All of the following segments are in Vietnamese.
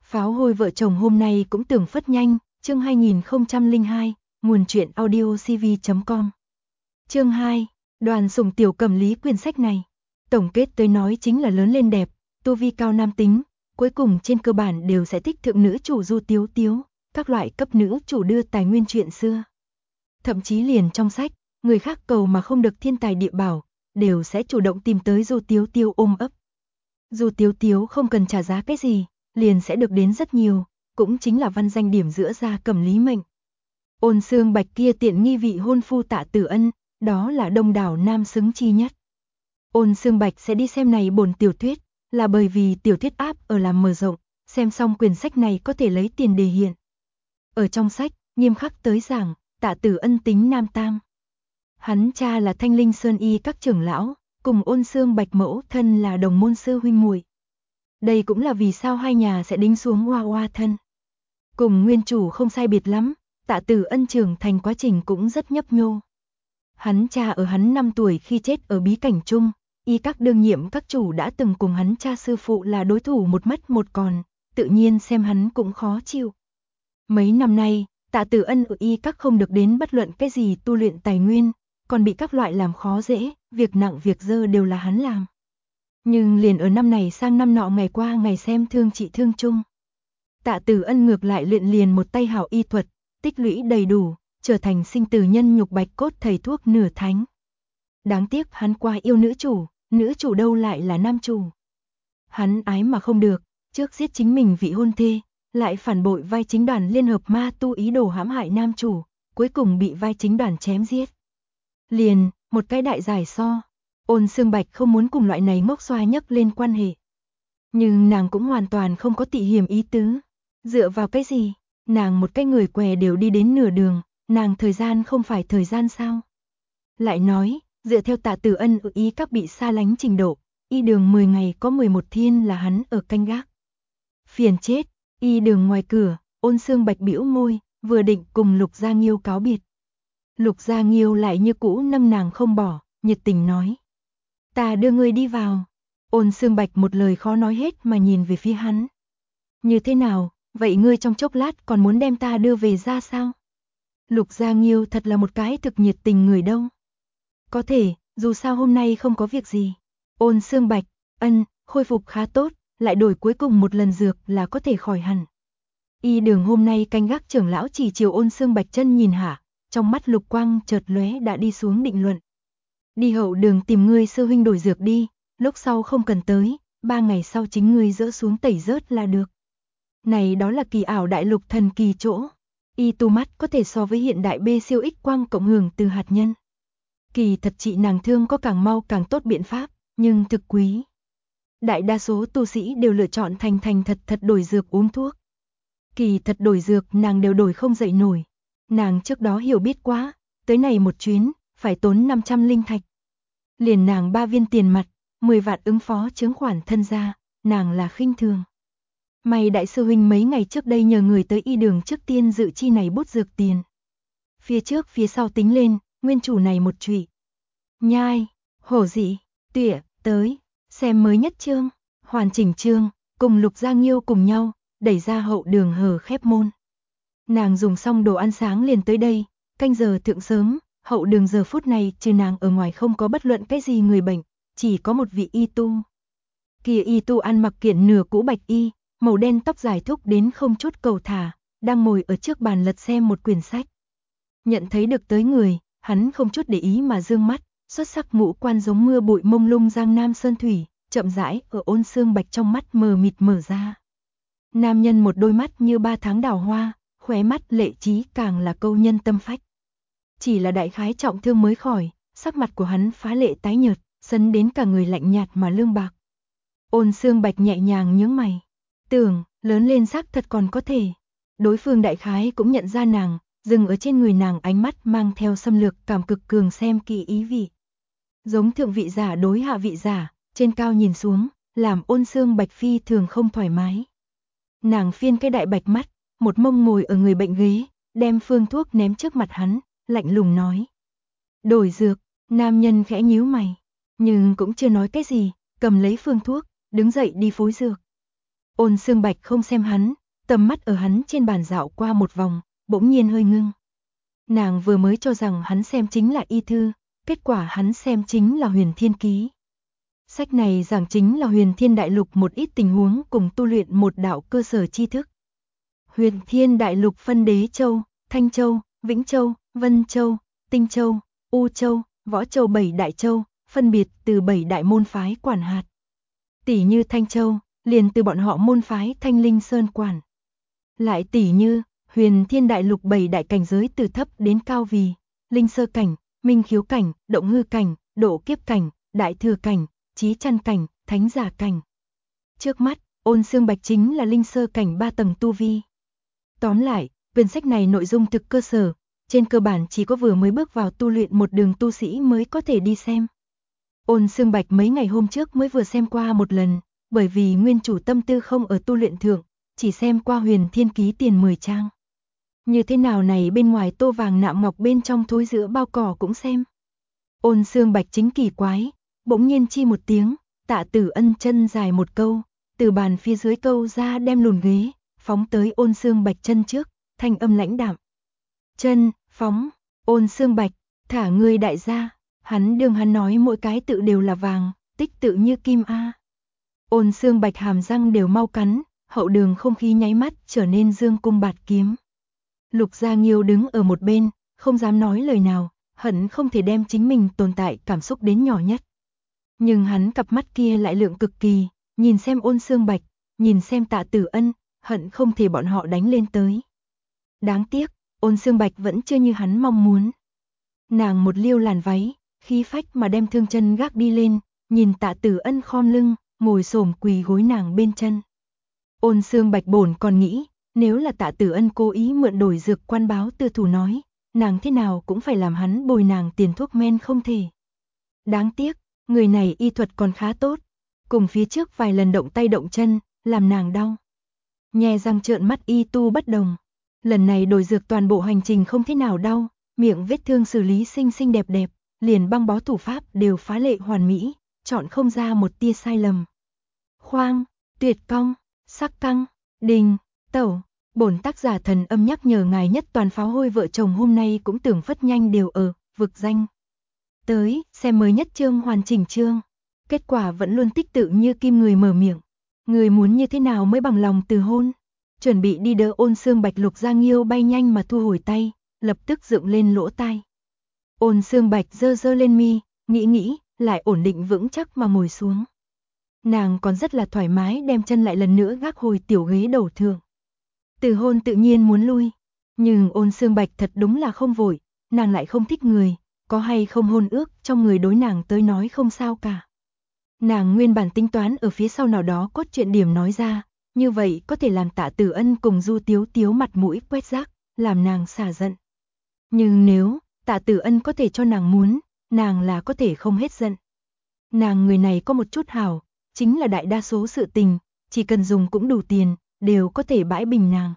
Pháo hôi vợ chồng hôm nay cũng tưởng phất nhanh, chương 2002, nguồn truyện audio cv.com. Chương 2, Đoàn Sủng tiểu cầm lý quyển sách này. Tổng kết tới nói chính là lớn lên đẹp, tu vi cao nam tính, cuối cùng trên cơ bản đều sẽ thích thượng nữ chủ Du Tiếu Tiếu, các loại cấp nữ chủ đưa tài nguyên chuyện xưa. Thậm chí liền trong sách, người khác cầu mà không được thiên tài địa bảo, đều sẽ chủ động tìm tới Du Tiếu Tiếu ôm ấp. Du Tiếu Tiếu không cần trả giá cái gì, liền sẽ được đến rất nhiều, cũng chính là văn danh điểm giữa gia cầm lý mệnh. Ôn Xương Bạch kia tiện nghi vị hôn phu Tạ Tử Ân, đó là đông đảo nam xứng chi nhất. Ôn Xương Bạch sẽ đi xem này bổn tiểu thuyết, là bởi vì tiểu thuyết áp ở làm mở rộng, xem xong quyển sách này có thể lấy tiền đề hiện. Ở trong sách, nghiêm khắc tới giảng, Tạ Tử Ân tính nam tam. Hắn cha là Thanh Linh Sơn Y các trưởng lão, cùng Ôn Xương Bạch mẫu thân là đồng môn sư huynh muội. Đây cũng là vì sao hai nhà sẽ đính xuống hoa hoa thân. Cùng nguyên chủ không sai biệt lắm, Tạ Tử Ân trưởng thành quá trình cũng rất nhấp nhô. Hắn cha ở hắn 5 tuổi khi chết ở bí cảnh chung, y các đương nhiệm các chủ đã từng cùng hắn cha sư phụ là đối thủ một mất một còn, tự nhiên xem hắn cũng khó chịu. Mấy năm nay, Tạ Tử Ân ở y các không được đến bất luận cái gì tu luyện tài nguyên, còn bị các loại làm khó dễ, việc nặng việc dơ đều là hắn làm. Nhưng liền ở năm này sang năm nọ ngày qua ngày xem thương trị thương chung. Tạ Tử Ân ngược lại luyện liền một tay hảo y thuật, tích lũy đầy đủ, trở thành sinh tử nhân nhục bạch cốt thầy thuốc nửa thánh. Đáng tiếc hắn qua yêu nữ chủ đâu lại là nam chủ. Hắn ái mà không được, trước giết chính mình vị hôn thê, lại phản bội vai chính đoàn liên hợp ma tu ý đồ hãm hại nam chủ, cuối cùng bị vai chính đoàn chém giết. Liền, một cái đại giải so. Ôn Xương Bạch không muốn cùng loại này ngốc xoa nhấc lên quan hệ. Nhưng nàng cũng hoàn toàn không có tị hiểm ý tứ. Dựa vào cái gì? Nàng một cái người què đều đi đến nửa đường, nàng thời gian không phải thời gian sao? Lại nói, dựa theo Tạ Tử Ân ở y các bị xa lánh trình độ, y đường 10 ngày có 11 thiên là hắn ở canh gác. Phiền chết, y đường ngoài cửa, Ôn Xương Bạch bĩu môi, vừa định cùng Lục Gia Nghiêu cáo biệt. Lục Gia Nghiêu lại như cũ nâng nàng không bỏ, nhiệt tình nói. Ta đưa ngươi đi vào. Ôn Xương Bạch một lời khó nói hết mà nhìn về phía hắn. Như thế nào, vậy ngươi trong chốc lát còn muốn đem ta đưa về ra sao? Lục Gia Nghiêu thật là một cái thực nhiệt tình người đâu. Có thể, dù sao hôm nay không có việc gì. Ôn Xương Bạch, khôi phục khá tốt, lại đổi cuối cùng một lần dược là có thể khỏi hẳn. Y đường hôm nay canh gác trưởng lão chỉ chiều Ôn Xương Bạch chân nhìn hả, trong mắt lục quang chợt lóe đã đi xuống định luận. Đi hậu đường tìm ngươi sư huynh đổi dược đi, lúc sau không cần tới, 3 ngày sau chính ngươi dỡ xuống tẩy rớt là được. Này đó là kỳ ảo đại lục thần kỳ chỗ. Y tu mắt có thể so với hiện đại B siêu X quang cộng hưởng từ hạt nhân. Kỳ thật trị nàng thương có càng mau càng tốt biện pháp, nhưng thực quý. Đại đa số tu sĩ đều lựa chọn thành thật đổi dược uống thuốc. Kỳ thật đổi dược nàng đều đổi không dậy nổi. Nàng trước đó hiểu biết quá, tới này một chuyến, phải tốn 500 linh thạch. Liền nàng 3 viên tiền mặt, 10 vạn ứng phó chướng khoản thân ra, nàng là khinh thường. May đại sư huynh mấy ngày trước đây nhờ người tới y đường trước tiên dự chi này bút dược tiền. Phía trước phía sau tính lên, nguyên chủ này một trụy. Nhai, hổ dị, tỉa, tới, xem mới nhất chương, hoàn chỉnh chương, cùng Lục Gia Nghiêu cùng nhau, đẩy ra hậu đường hờ khép môn. Nàng dùng xong đồ ăn sáng liền tới đây, canh giờ thượng sớm, hậu đường giờ phút này trừ nàng ở ngoài không có bất luận cái gì người bệnh, chỉ có một vị y tu. Kia y tu ăn mặc kiện nửa cũ bạch y, màu đen tóc dài thúc đến không chút cầu thả, đang ngồi ở trước bàn lật xem một quyển sách. Nhận thấy được tới người, hắn không chút để ý mà dương mắt, xuất sắc ngũ quan giống mưa bụi mông lung giang nam sơn thủy, chậm rãi ở Ôn Xương Bạch trong mắt mờ mịt mở ra. Nam nhân một đôi mắt như 3 tháng đào hoa, khóe mắt lệ trí càng là câu nhân tâm phách. Chỉ là đại khái trọng thương mới khỏi, sắc mặt của hắn phá lệ tái nhợt, sấn đến cả người lạnh nhạt mà lương bạc. Ôn Xương Bạch nhẹ nhàng nhướng mày, tưởng, lớn lên xác thật còn có thể. Đối phương đại khái cũng nhận ra nàng, dừng ở trên người nàng ánh mắt mang theo xâm lược cảm cực cường xem kỹ ý vị. Giống thượng vị giả đối hạ vị giả, trên cao nhìn xuống, làm Ôn Xương Bạch phi thường không thoải mái. Nàng phiên cái đại bạch mắt, một mông ngồi ở người bệnh ghế, đem phương thuốc ném trước mặt hắn, lạnh lùng nói. Đổi dược, nam nhân khẽ nhíu mày, nhưng cũng chưa nói cái gì, cầm lấy phương thuốc, đứng dậy đi phối dược. Ôn Xương Bạch không xem hắn, Tầm mắt ở hắn trên bàn dạo qua một vòng, bỗng nhiên hơi ngưng. Nàng vừa mới cho rằng hắn xem chính là y thư, kết quả hắn xem chính là Huyền Thiên Ký. Sách này giảng chính là Huyền Thiên Đại Lục một ít tình huống cùng tu luyện một đạo cơ sở tri thức. Huyền Thiên Đại Lục phân Đế Châu, Thanh Châu, Vĩnh Châu, Vân Châu, Tinh Châu, U Châu, Võ Châu 7 đại châu, phân biệt từ 7 đại môn phái quản hạt. Tỷ như Thanh Châu, liền từ bọn họ môn phái Thanh Linh Sơn quản. Lại tỷ như Huyền Thiên Đại Lục 7 đại cảnh giới từ thấp đến cao vì Linh Sơ cảnh, Minh Khiếu cảnh, Động Hư cảnh, Độ Kiếp cảnh, Đại Thừa cảnh, Chí Chăn cảnh, Thánh Giả cảnh. Trước mắt, Ôn Xương Bạch chính là Linh Sơ cảnh 3 tầng tu vi. Tóm lại, quyển sách này nội dung thực cơ sở, trên cơ bản chỉ có vừa mới bước vào tu luyện một đường tu sĩ mới có thể đi xem. Ôn Xương Bạch mấy ngày hôm trước mới vừa xem qua một lần, bởi vì nguyên chủ tâm tư không ở tu luyện thượng, chỉ xem qua Huyền Thiên Ký tiền 10 trang. Như thế nào này bên ngoài tô vàng nạm ngọc bên trong thối giữa bao cỏ cũng xem. Ôn Xương Bạch chính kỳ quái, bỗng nhiên chi một tiếng, Tạ Tử Ân chân dài một câu, từ bàn phía dưới câu ra đem lùn ghế, phóng tới Ôn Xương Bạch chân trước, thanh âm lãnh đạm. Chân, phóng, Ôn Xương Bạch, thả ngươi đại gia, hắn nói mỗi cái tự đều là vàng, tích tự như kim a. Ôn Xương Bạch hàm răng đều mau cắn, hậu đường không khí nháy mắt trở nên dương cung bạt kiếm. Lục Gia Nghiêu đứng ở một bên, không dám nói lời nào, hận không thể đem chính mình tồn tại cảm xúc đến nhỏ nhất. Nhưng hắn cặp mắt kia lại lượng cực kỳ, nhìn xem Ôn Xương Bạch, nhìn xem Tạ Tử Ân, hận không thể bọn họ đánh lên tới. Đáng tiếc, Ôn Xương Bạch vẫn chưa như hắn mong muốn. Nàng một liêu làn váy, khí phách mà đem thương chân gác đi lên, nhìn Tạ Tử Ân khom lưng, ngồi xổm quỳ gối nàng bên chân. Ôn Xương Bạch bổn còn nghĩ, nếu là Tạ Tử Ân cố ý mượn đổi dược quan báo tư thủ nói, nàng thế nào cũng phải làm hắn bồi nàng tiền thuốc men không thể. Đáng tiếc, người này y thuật còn khá tốt, cùng phía trước vài lần động tay động chân, làm nàng đau. Nhe răng trợn mắt y tu bất đồng. Lần này đổi dược toàn bộ hành trình không thế nào đau, miệng vết thương xử lý xinh xinh đẹp đẹp, liền băng bó thủ pháp đều phá lệ hoàn mỹ, chọn không ra một tia sai lầm. Khoang, tuyệt cong, sắc căng, đình, tẩu, bổn tác giả thần âm nhắc nhở ngài nhất toàn pháo hôi vợ chồng hôm nay cũng tưởng phất nhanh đều ở, vực danh. Tới, xem mới nhất chương hoàn chỉnh chương. Kết quả vẫn luôn tích tự như kim người mở miệng. Người muốn như thế nào mới bằng lòng từ hôn? Chuẩn bị đi đỡ Ôn Xương Bạch Lục Gia Nghiêu bay nhanh mà thu hồi tay, lập tức dựng lên lỗ tai. Ôn Xương Bạch giơ giơ lên mi, nghĩ, lại ổn định vững chắc mà ngồi xuống. Nàng còn rất là thoải mái đem chân lại lần nữa gác hồi tiểu ghế đầu thượng. Từ hôn tự nhiên muốn lui, nhưng Ôn Xương Bạch thật đúng là không vội, nàng lại không thích người, có hay không hôn ước trong người đối nàng tới nói không sao cả. Nàng nguyên bản tính toán ở phía sau nào đó cốt truyện điểm nói ra, như vậy có thể làm Tạ Tử Ân cùng Du Tiếu Tiếu mặt mũi quét rác, làm nàng xả giận. Nhưng nếu Tạ Tử Ân có thể cho nàng muốn, nàng là có thể không hết giận. Nàng người này có một chút hảo, chính là đại đa số sự tình, chỉ cần dùng cũng đủ tiền, đều có thể bãi bình nàng.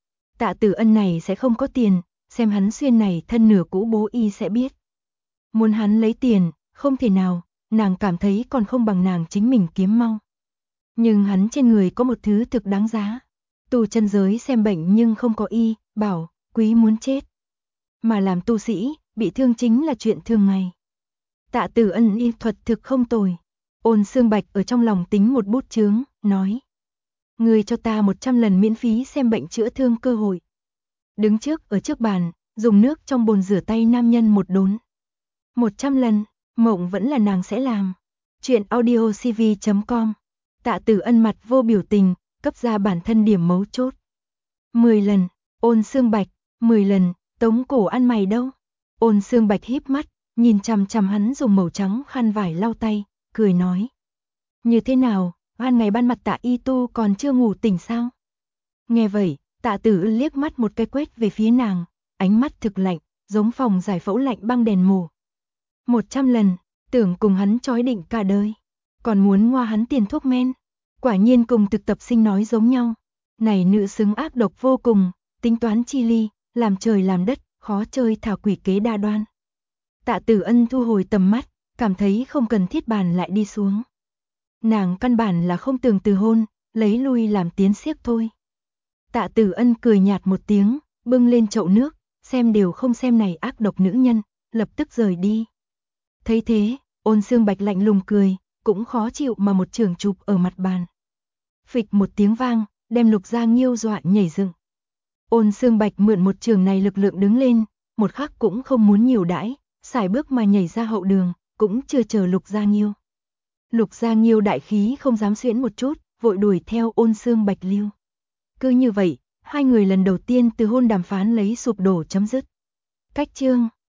Tạ Tử Ân này sẽ không có tiền, xem hắn xuyên này thân nửa cũ bố y sẽ biết. Muốn hắn lấy tiền, không thể nào, nàng cảm thấy còn không bằng nàng chính mình kiếm mau. Nhưng hắn trên người có một thứ thực đáng giá. Tu chân giới xem bệnh nhưng không có y, bảo, quý muốn chết. Mà làm tu sĩ, bị thương chính là chuyện thường ngày. Tạ Tử Ân y thuật thực không tồi. Ôn Xương Bạch ở trong lòng tính một bút chướng, nói. Người cho ta 100 lần miễn phí xem bệnh chữa thương cơ hội. Đứng trước ở trước bàn, dùng nước trong bồn rửa tay nam nhân một đốn. 100 lần, mộng vẫn là nàng sẽ làm. Chuyện audiocv.com. Tạ Tử Ân mặt vô biểu tình, cấp ra bản thân điểm mấu chốt. 10 lần, Ôn Xương Bạch, 10 lần, tống cổ ăn mày đâu. Ôn Xương Bạch híp mắt, nhìn chằm chằm hắn dùng màu trắng khăn vải lau tay, cười nói. Như thế nào, ban ngày ban mặt Tạ y tu còn chưa ngủ tỉnh sao? Nghe vậy, Tạ Tử Ân liếc mắt một cái quét về phía nàng, ánh mắt thực lạnh, giống phòng giải phẫu lạnh băng đèn mù. 100 lần, tưởng cùng hắn trói định cả đời, còn muốn ngoa hắn tiền thuốc men. Quả nhiên cùng thực tập sinh nói giống nhau. Này nữ xứng ác độc vô cùng, tính toán chi ly, làm trời làm đất, khó chơi thảo quỷ kế đa đoan. Tạ Tử Ân thu hồi tầm mắt, cảm thấy không cần thiết bàn lại đi xuống. Nàng căn bản là không tưởng từ hôn, lấy lui làm tiến xiếc thôi. Tạ Tử Ân cười nhạt một tiếng, bưng lên chậu nước, xem đều không xem này ác độc nữ nhân, lập tức rời đi. Thấy thế, Ôn Xương Bạch lạnh lùng cười, cũng khó chịu mà một chưởng chụp ở mặt bàn. Phịch một tiếng vang, đem Lục Gia Nghiêu dọa nhảy dựng. Ôn Xương Bạch mượn một chưởng này lực lượng đứng lên, một khắc cũng không muốn nhiều đãi, sải bước mà nhảy ra hậu đường, cũng chưa chờ Lục Gia Nghiêu. Lục Gia Nghiêu đại khí không dám xuyễn một chút, vội đuổi theo Ôn Xương Bạch lưu. Cứ như vậy, hai người lần đầu tiên từ hôn đàm phán lấy sụp đổ chấm dứt. Cách chương